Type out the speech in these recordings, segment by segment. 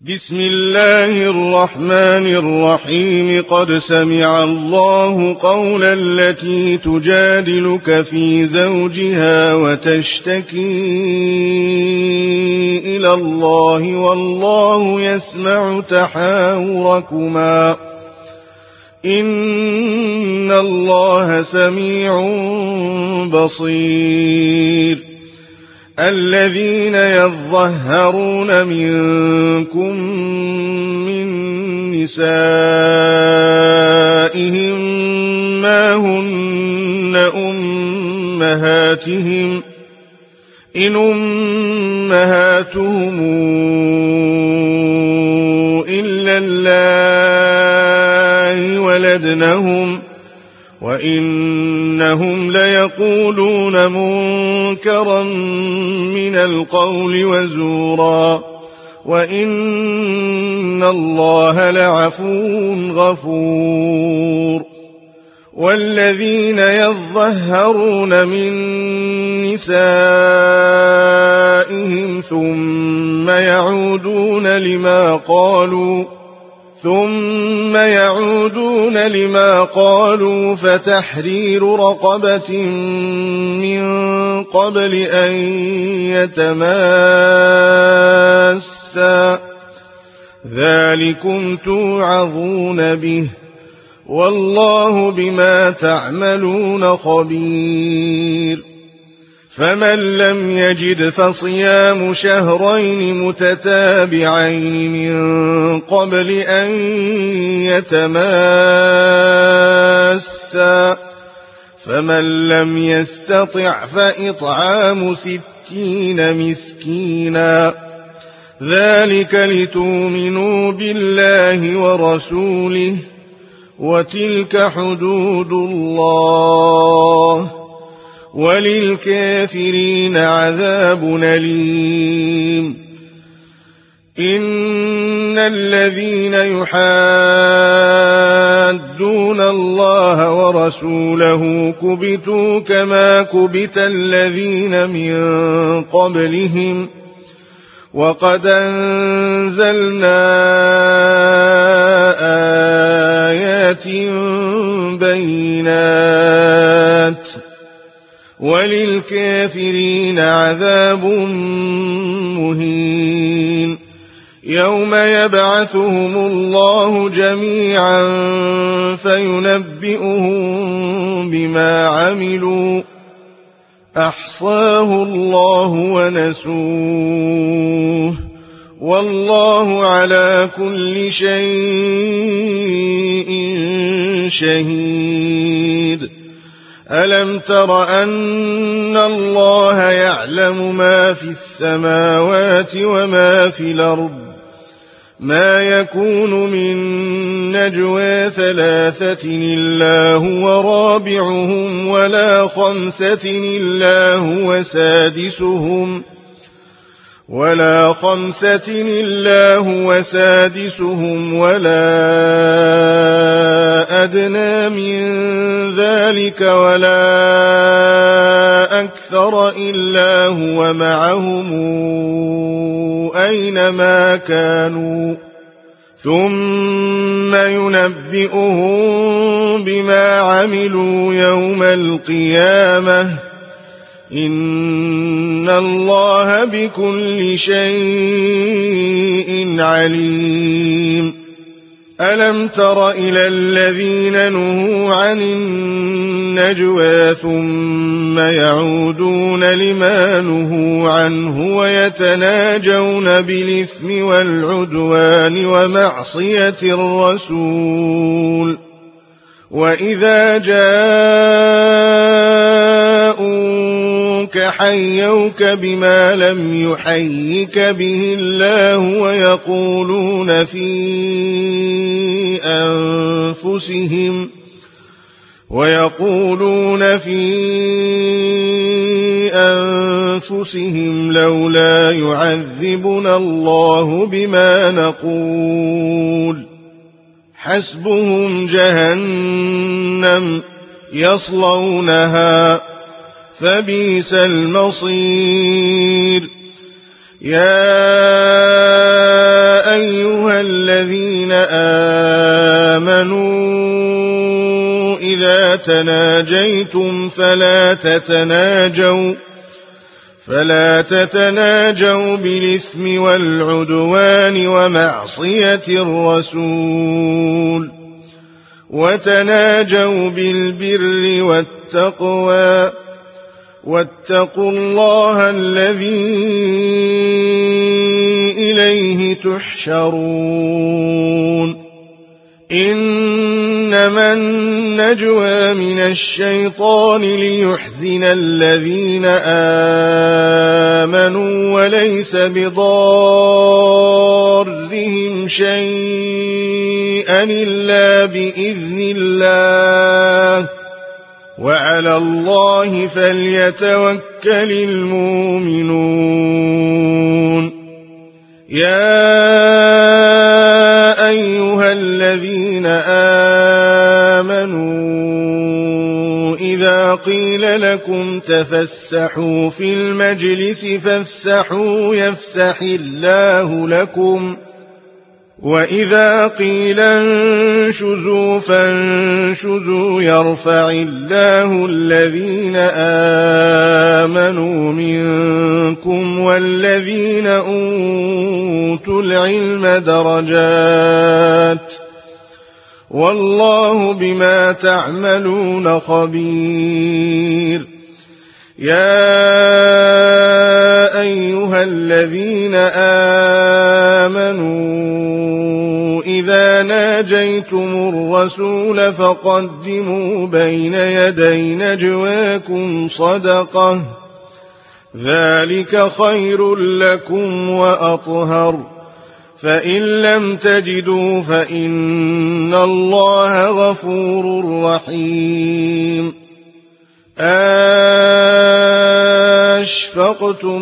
بسم الله الرحمن الرحيم. قد سمع الله قول التي تجادلك في زوجها وتشتكي إلى الله والله يسمع تحاوركما إن الله سميع بصير. الذين يظهرون منكم من نسائهم ما هن أمهاتهم إن أمهاتهم إلا اللائي ولدنهم وإنهم ليقولون منكرا من القول وزورا وإن الله لعفو غفور. والذين يظهرون من نسائهم ثم يعودون لما قالوا فتحرير رقبة من قبل أن يتماسا ذلكم توعظون به والله بما تعملون خبير. فمن لم يجد فصيام شهرين متتابعين من قبل أن يتماسا فمن لم يستطع فإطعام 60 مسكينا ذلك لتؤمنوا بالله ورسوله وتلك حدود الله وللكافرين عذاب أليم. إن الذين يحادون الله ورسوله كبتوا كما كبت الذين من قبلهم وقد أنزلنا آيات بينات وللكافرين عذاب مهين. يوم يبعثهم الله جميعا فينبئهم بما عملوا أحصاه الله ونسوه والله على كل شيء شهيد. ألم تر أن الله يعلم ما في السماوات وما في الأرض ما يكون من نجوى 3 إلا هو رابعهم ولا 5 إلا هو سادسهم ولا أدنى من ذلك ولا أكثر إلا هو معهم أينما كانوا ثم ينبئهم بما عملوا يوم القيامة إن الله بكل شيء عليم. ألم تر إلى الذين نهوا عن النجوى ثم يعودون لما نهوا عنه ويتناجون بالإثم والعدوان ومعصية الرسول وإذا جاءوك حيوك بما لم يحيك به الله ويقولون في أنفسهم لولا يعذبنا الله بما نقول حسبهم جهنم يصلونها فبئس المصير. يا تناجيتم فلا تتناجوا بالإثم والعدوان ومعصية الرسول، وتناجوا بالبر والتقوى، واتقوا الله الذي إليه تحشرون. إنما النجوى من الشيطان ليحزن الذين آمنوا وليس بضارهم شيئا إلا بإذن الله، وعلى الله فليتوكل المؤمنون. يا أيها الذين آمنوا إذا قيل لكم تفسحوا في المجلس فافسحوا يفسح الله لكم، وإذا قيل انشزوا فانشزوا يرفع الله الذين آمنوا منكم والذين أوتوا العلم درجات، والله بما تعملون خبير. يا أيها الذين آمنوا إذا ناجيتم الرسول فقدموا بين يدي نجواكم صدقة، ذلك خير لكم وأطهر، فإن لم تجدوا فإن الله غفور رحيم. أشفقتم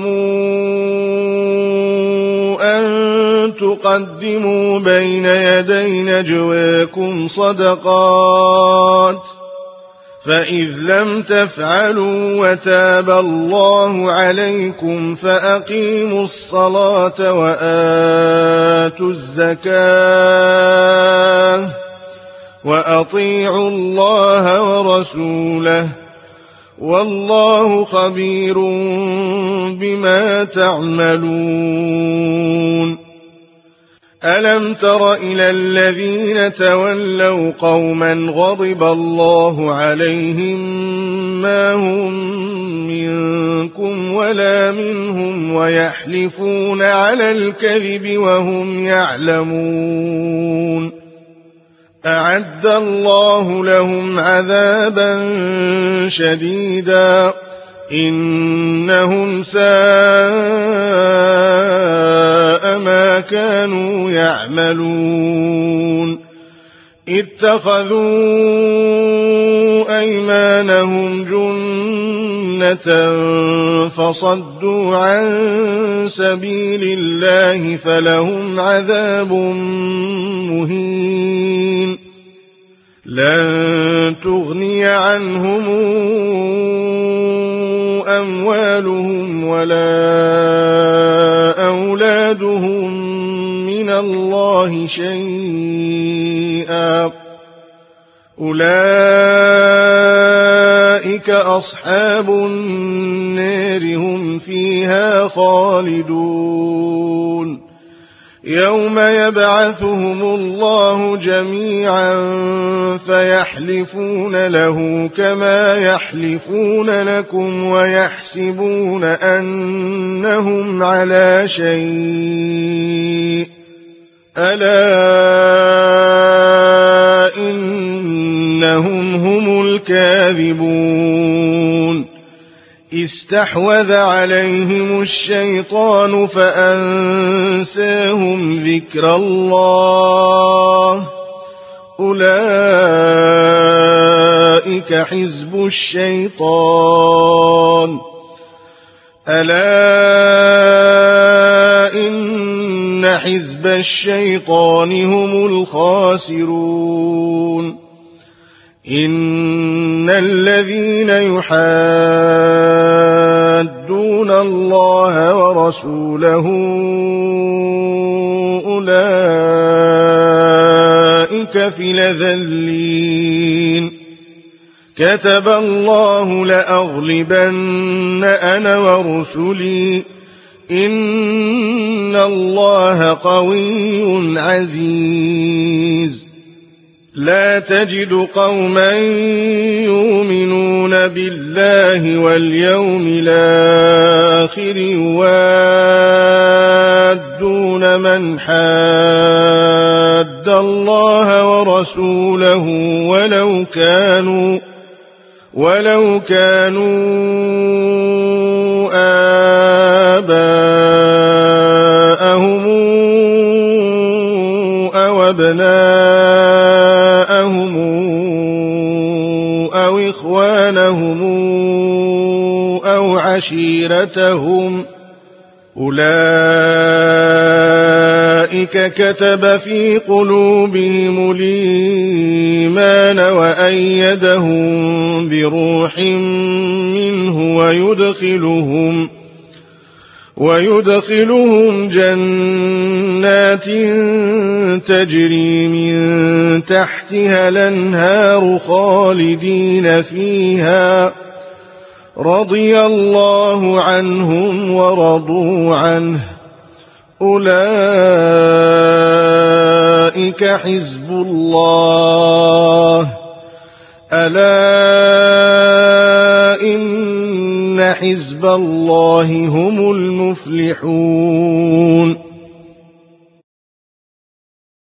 أن تقدموا بين يدي نجواكم صدقات، فإذ لم تفعلوا وتاب الله عليكم فأقيموا الصلاة وآتوا الزكاة وأطيعوا الله ورسوله، والله خبير بما تعملون. ألم تر إلى الذين تولوا قوما غضب الله عليهم ما هم منكم ولا منهم ويحلفون على الكذب وهم يعلمون، أعد الله لهم عذابا شديدا إنهم ساء ما كانوا يعملون. اتخذوا أيمانهم جنة فصدوا عن سبيل الله فلهم عذاب مهين. لن تغني عنهم أموالهم ولا أولادهم من الله شيئا، أولئك أصحاب النار هم فيها خالدون. يوم يبعثهم الله جميعا فيحلفون له كما يحلفون لكم ويحسبون أنهم على شيء، ألا إنهم هم الكاذبون. استحوذ عليهم الشيطان فأنساهم ذكر الله، أولئك حزب الشيطان، ألا إن حزب الشيطان هم الخاسرون. إن الذين يحادون الله ورسوله أولئك في الأذلين. كتب الله لأغلبن أنا ورسلي إن الله قوي عزيز لا تجد قوما يؤمنون بالله واليوم الآخر يوادون من حاد الله ورسوله ولو كانوا آباءهم أو أبناءهم أو إخوانهم أو عشيرتهم أولئك كتب في قلوبهم الإيمان وأيدهم بروح منه ويدخلهم جنات تجري من تحتها الأنهار خالدين فيها رضي الله عنهم ورضوا عنه أولئك حزب الله ألا إن حزب الله هم المفلحون